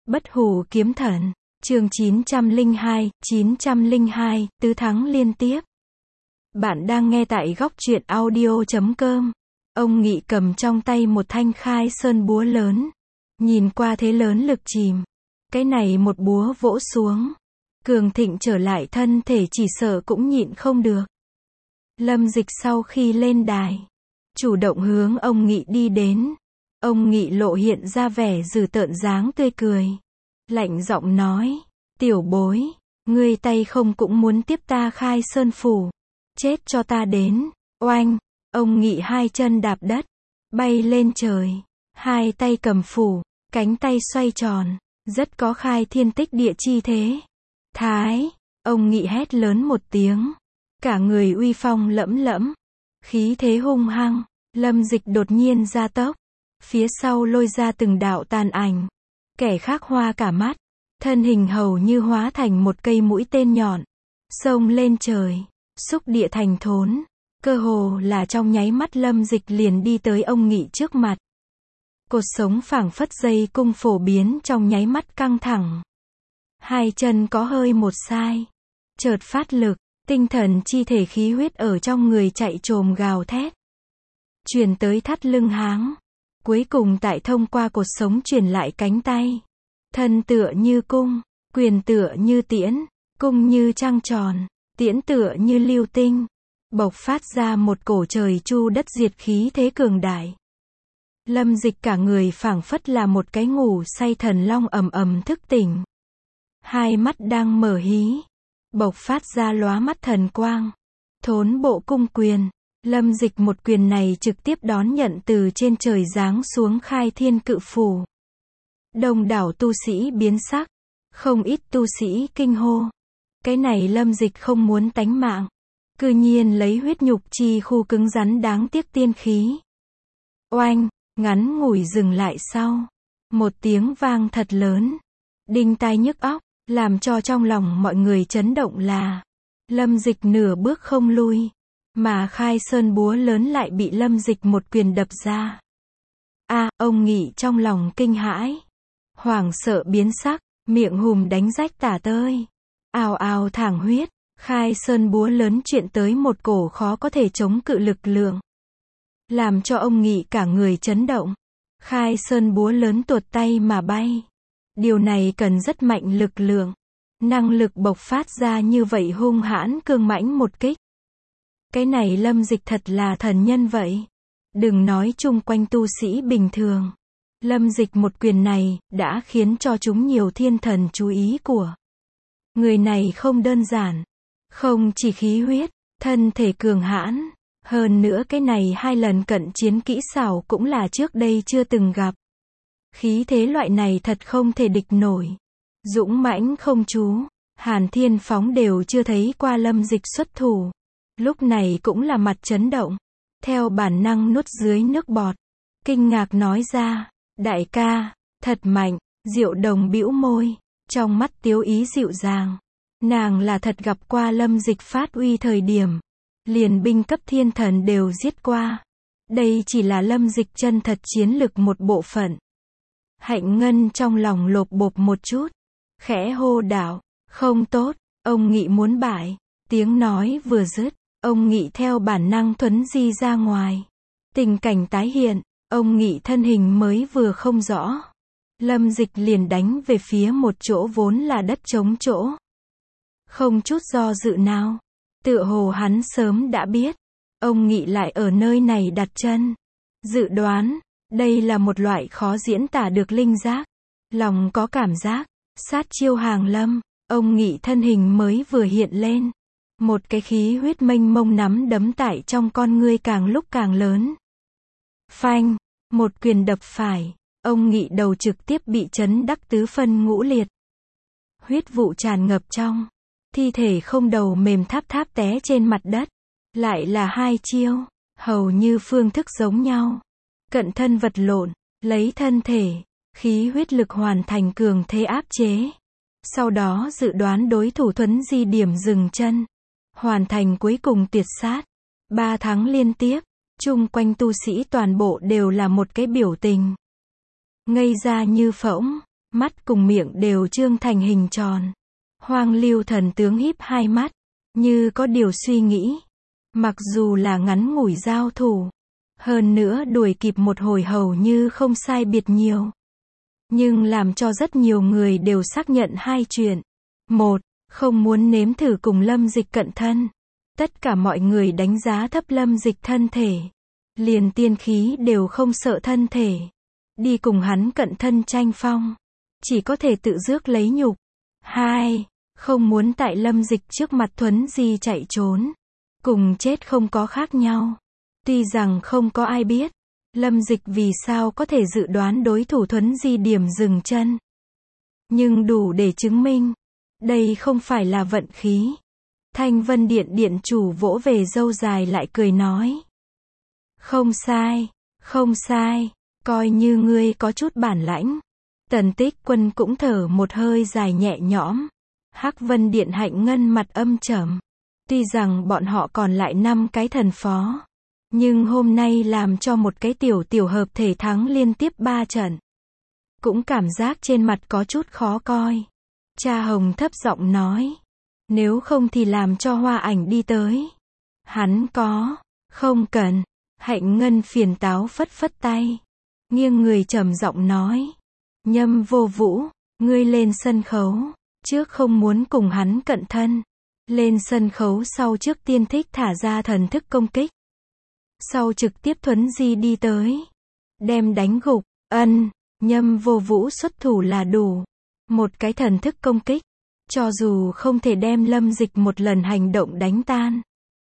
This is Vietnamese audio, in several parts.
Bất hủ kiếm thần, chương 902, tứ thắng liên tiếp. Bạn đang nghe tại góc truyện audio.com. Ông Nghị cầm trong tay một thanh khai sơn búa lớn. Nhìn qua thế lớn lực chìm. Cái này một búa vỗ xuống. Cường Thịnh trở lại thân thể chỉ sợ cũng nhịn không được. Lâm Dịch sau khi lên đài, chủ động hướng ông Nghị đi đến. Ông Nghị lộ hiện ra vẻ dữ tợn dáng tươi cười. Lạnh giọng nói, tiểu bối, ngươi tay không cũng muốn tiếp ta khai sơn phủ. Chết cho ta đến. Oanh, ông Nghị hai chân đạp đất, bay lên trời. Hai tay cầm phủ, cánh tay xoay tròn, rất có khai thiên tích địa chi thế. Thái, ông Nghị hét lớn một tiếng. Cả người uy phong lẫm lẫm, khí thế hung hăng. Lâm Dịch đột nhiên ra tốc. Phía sau lôi ra từng đạo tàn ảnh. Kẻ khác hoa cả mắt. Thân hình hầu như hóa thành một cây mũi tên nhọn. Xông lên trời. Xúc địa thành thốn. Cơ hồ là trong nháy mắt Lâm Dịch liền đi tới ông Nghị trước mặt. Cột sống phảng phất dây cung phổ biến trong nháy mắt căng thẳng. Hai chân có hơi một sai. Chợt phát lực. Tinh thần chi thể khí huyết ở trong người chạy trồm gào thét. Truyền tới thắt lưng háng. Cuối cùng tại thông qua cột sống truyền lại cánh tay. Thân tựa như cung, quyền tựa như tiễn, cung như trăng tròn, tiễn tựa như lưu tinh. Bộc phát ra một cổ trời chu đất diệt khí thế cường đại. Lâm Dịch cả người phảng phất là một cái ngủ say thần long ầm ầm thức tỉnh. Hai mắt đang mở hí. Bộc phát ra lóa mắt thần quang. Thốn bộ cung quyền. Lâm Dịch một quyền này trực tiếp đón nhận từ trên trời giáng xuống khai thiên cự phủ. Đông đảo tu sĩ biến sắc. Không ít tu sĩ kinh hô. Cái này Lâm Dịch không muốn tánh mạng. Cư nhiên lấy huyết nhục chi khu cứng rắn đáng tiếc tiên khí. Oanh, ngắn ngủi dừng lại sau. Một tiếng vang thật lớn. Đinh tai nhức óc. Làm cho trong lòng mọi người chấn động là Lâm Dịch nửa bước không lui. Mà khai sơn búa lớn lại bị Lâm Dịch một quyền đập ra. Ông Nghị trong lòng kinh hãi. Hoảng sợ biến sắc, miệng hùm đánh rách tả tơi. Ào ào thẳng huyết, khai sơn búa lớn chuyện tới một cổ khó có thể chống cự lực lượng. Làm cho ông Nghị cả người chấn động. Khai sơn búa lớn tuột tay mà bay. Điều này cần rất mạnh lực lượng. Năng lực bộc phát ra như vậy hung hãn cương mãnh một kích. Cái này Lâm Dịch thật là thần nhân vậy. Đừng nói chung quanh tu sĩ bình thường. Lâm Dịch một quyền này đã khiến cho chúng nhiều thiên thần chú ý của. Người này không đơn giản. Không chỉ khí huyết, thân thể cường hãn. Hơn nữa cái này hai lần cận chiến kỹ xảo cũng là trước đây chưa từng gặp. Khí thế loại này thật không thể địch nổi. Dũng mãnh không chú. Hàn Thiên Phóng đều chưa thấy qua Lâm Dịch xuất thủ. Lúc này cũng là mặt chấn động. Theo bản năng nuốt dưới nước bọt. Kinh ngạc nói ra. Đại ca, thật mạnh. Diệu Đồng bĩu môi. Trong mắt tiếu ý dịu dàng. Nàng là thật gặp qua Lâm Dịch phát uy thời điểm. Liền binh cấp thiên thần đều giết qua. Đây chỉ là Lâm Dịch chân thật chiến lực một bộ phận. Hạnh Ngân trong lòng lộp bộp một chút. Khẽ hô đạo. Không tốt, ông Nghị muốn bại. Tiếng nói vừa dứt. Ông Nghị theo bản năng thuấn di ra ngoài. Tình cảnh tái hiện. Ông Nghị thân hình mới vừa không rõ. Lâm Dịch liền đánh về phía một chỗ vốn là đất trống chỗ. Không chút do dự nào. Tựa hồ hắn sớm đã biết. Ông Nghị lại ở nơi này đặt chân. Dự đoán. Đây là một loại khó diễn tả được linh giác. Lòng có cảm giác. Sát chiêu hàng lâm. Ông Nghị thân hình mới vừa hiện lên. Một cái khí huyết mênh mông nắm đấm tại trong con ngươi càng lúc càng lớn. Phanh. Một quyền đập phải. Ông Nghị đầu trực tiếp bị chấn đắc tứ phân ngũ liệt. Huyết vụ tràn ngập trong. Thi thể không đầu mềm tháp tháp té trên mặt đất. Lại là hai chiêu. Hầu như phương thức giống nhau. Cận thân vật lộn. Lấy thân thể. Khí huyết lực hoàn thành cường thế áp chế. Sau đó dự đoán đối thủ thuấn di điểm dừng chân. Hoàn thành cuối cùng tuyệt sát. 3 thắng liên tiếp. Chung quanh tu sĩ toàn bộ đều là một cái biểu tình. Ngây ra như phỗng. Mắt cùng miệng đều trương thành hình tròn. Hoang Lưu thần tướng híp hai mắt, như có điều suy nghĩ. Mặc dù là ngắn ngủi giao thủ, hơn nữa đuổi kịp một hồi hầu như không sai biệt nhiều. Nhưng làm cho rất nhiều người đều xác nhận hai chuyện. Một, không muốn nếm thử cùng Lâm Dịch cận thân. Tất cả mọi người đánh giá thấp Lâm Dịch thân thể. Liền tiên khí đều không sợ thân thể. Đi cùng hắn cận thân tranh phong. Chỉ có thể tự rước lấy nhục. Hai, không muốn tại Lâm Dịch trước mặt Thuấn Di chạy trốn. Cùng chết không có khác nhau. Tuy rằng không có ai biết, Lâm Dịch vì sao có thể dự đoán đối thủ Thuấn Di điểm dừng chân. Nhưng đủ để chứng minh, đây không phải là vận khí. Thanh Vân Điện điện chủ vỗ về râu dài lại cười nói. Không sai, không sai, coi như ngươi có chút bản lãnh. Tần Tích Quân cũng thở một hơi dài nhẹ nhõm. Hắc Vân Điện Hạnh Ngân mặt âm trầm. Tuy rằng bọn họ còn lại 5 cái thần phó, nhưng hôm nay làm cho một cái tiểu hợp thể thắng liên tiếp 3 trận. Cũng cảm giác trên mặt có chút khó coi. Cha Hồng thấp giọng nói. Nếu không thì làm cho Hoa Ảnh đi tới. Hắn có. Không cần. Hạnh Ngân phiền táo phất phất tay. Nghiêng người trầm giọng nói. Nhâm Vô Vũ, ngươi lên sân khấu. Trước không muốn cùng hắn cận thân. Lên sân khấu sau trước tiên thích thả ra thần thức công kích. Sau trực tiếp Thuấn Di đi tới. Đem đánh gục. Ân, Nhâm Vô Vũ xuất thủ là đủ. Một cái thần thức công kích. Cho dù không thể đem Lâm Dịch một lần hành động đánh tan.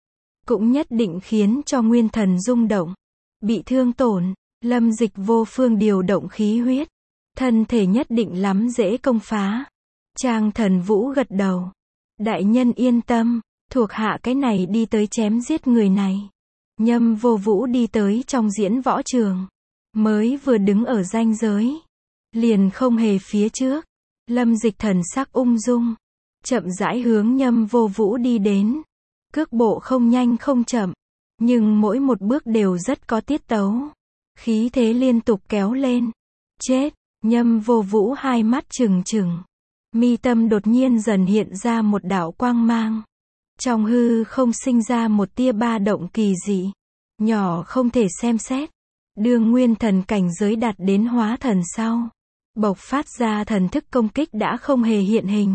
Cũng nhất định khiến cho nguyên thần rung động. Bị thương tổn. Lâm Dịch vô phương điều động khí huyết. Thân thể nhất định lắm dễ công phá. Trang Thần Vũ gật đầu. Đại nhân yên tâm, thuộc hạ cái này đi tới chém giết người này. Nhâm Vô Vũ đi tới trong diễn võ trường. Mới vừa đứng ở ranh giới. Liền không hề phía trước. Lâm Dịch thần sắc ung dung. Chậm rãi hướng Nhâm Vô Vũ đi đến. Cước bộ không nhanh không chậm. Nhưng mỗi một bước đều rất có tiết tấu. Khí thế liên tục kéo lên. Chết, Nhâm Vô Vũ hai mắt trừng trừng. Mi tâm đột nhiên dần hiện ra một đạo quang mang. Trong hư không sinh ra một tia ba động kỳ dị. Nhỏ không thể xem xét. Đương nguyên thần cảnh giới đạt đến hóa thần sau. Bộc phát ra thần thức công kích đã không hề hiện hình.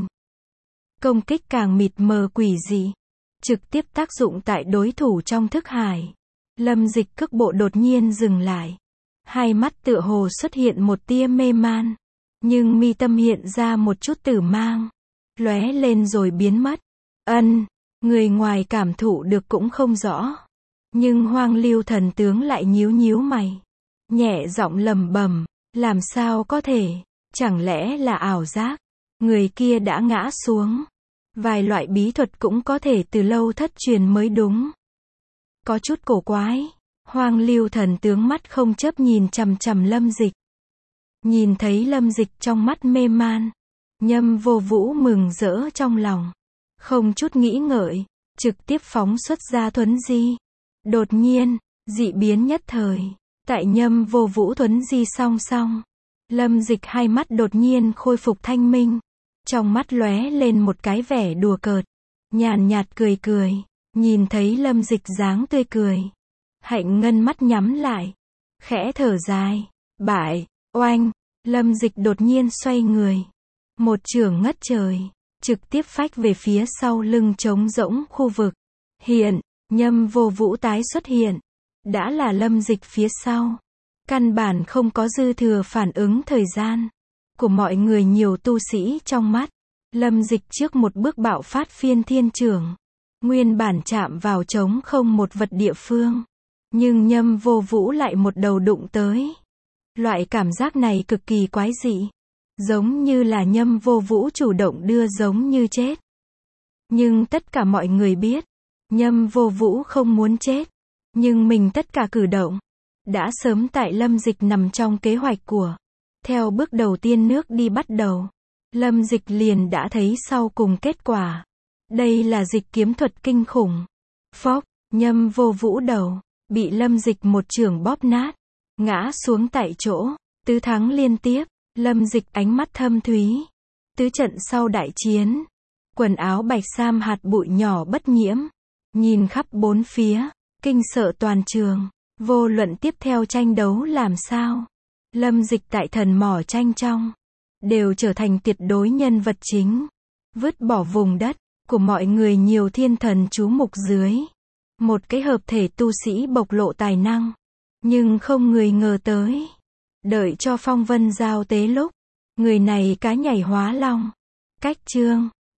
Công kích càng mịt mờ quỷ dị. Trực tiếp tác dụng tại đối thủ trong thức hải. Lâm Dịch cước bộ đột nhiên dừng lại. Hai mắt tựa hồ xuất hiện một tia mê man. Nhưng mi tâm hiện ra một chút tử mang. Lóe lên rồi biến mất. Ân, người ngoài cảm thụ được cũng không rõ. Nhưng Hoang Lưu thần tướng lại nhíu nhíu mày. Nhẹ giọng lẩm bẩm, làm sao có thể, chẳng lẽ là ảo giác. Người kia đã ngã xuống. Vài loại bí thuật cũng có thể từ lâu thất truyền mới đúng. Có chút cổ quái. Hoang Lưu thần tướng mắt không chớp nhìn chằm chằm Lâm Dịch. Nhìn thấy Lâm Dịch trong mắt mê man. Nhâm Vô Vũ mừng rỡ trong lòng. Không chút nghĩ ngợi. Trực tiếp phóng xuất ra Thuấn Di. Đột nhiên, dị biến nhất thời. Tại Nhâm Vô Vũ Thuấn Di song song. Lâm Dịch hai mắt đột nhiên khôi phục thanh minh. Trong mắt lóe lên một cái vẻ đùa cợt. Nhàn nhạt cười cười. Nhìn thấy Lâm Dịch dáng tươi cười. Hạnh Ngân mắt nhắm lại. Khẽ thở dài. Bại, oanh. Lâm Dịch đột nhiên xoay người. Một chưởng ngất trời. Trực tiếp phách về phía sau lưng trống rỗng khu vực. Hiện, Nhâm Vô Vũ tái xuất hiện. Đã là Lâm Dịch phía sau. Căn bản không có dư thừa phản ứng thời gian. Của mọi người nhiều tu sĩ trong mắt. Lâm Dịch trước một bước bạo phát phiên thiên chưởng. Nguyên bản chạm vào trống không một vật địa phương. Nhưng Nhâm Vô Vũ lại một đầu đụng tới. Loại cảm giác này cực kỳ quái dị. Giống như là Nhâm Vô Vũ chủ động đưa giống như chết. Nhưng tất cả mọi người biết. Nhâm Vô Vũ không muốn chết. Nhưng mình tất cả cử động. Đã sớm tại Lâm Dịch nằm trong kế hoạch của. Theo bước đầu tiên nước đi bắt đầu. Lâm Dịch liền đã thấy sau cùng kết quả. Đây là dịch kiếm thuật kinh khủng. Phốc, Nhâm Vô Vũ đầu. Bị Lâm Dịch một chưởng bóp nát. Ngã xuống tại chỗ. Tứ thắng liên tiếp. Lâm Dịch ánh mắt thâm thúy. Tứ trận sau đại chiến. Quần áo bạch sam hạt bụi nhỏ bất nhiễm. Nhìn khắp bốn phía. Kinh sợ toàn trường. Vô luận tiếp theo tranh đấu làm sao. Lâm Dịch tại thần mỏ tranh trong. Đều trở thành tuyệt đối nhân vật chính. Vứt bỏ vùng đất. Của mọi người nhiều thiên thần chú mục dưới. Một cái hợp thể tu sĩ bộc lộ tài năng. Nhưng không người ngờ tới. Đợi cho phong vân giao tế lúc. Người này cá nhảy hóa long. Cách chương.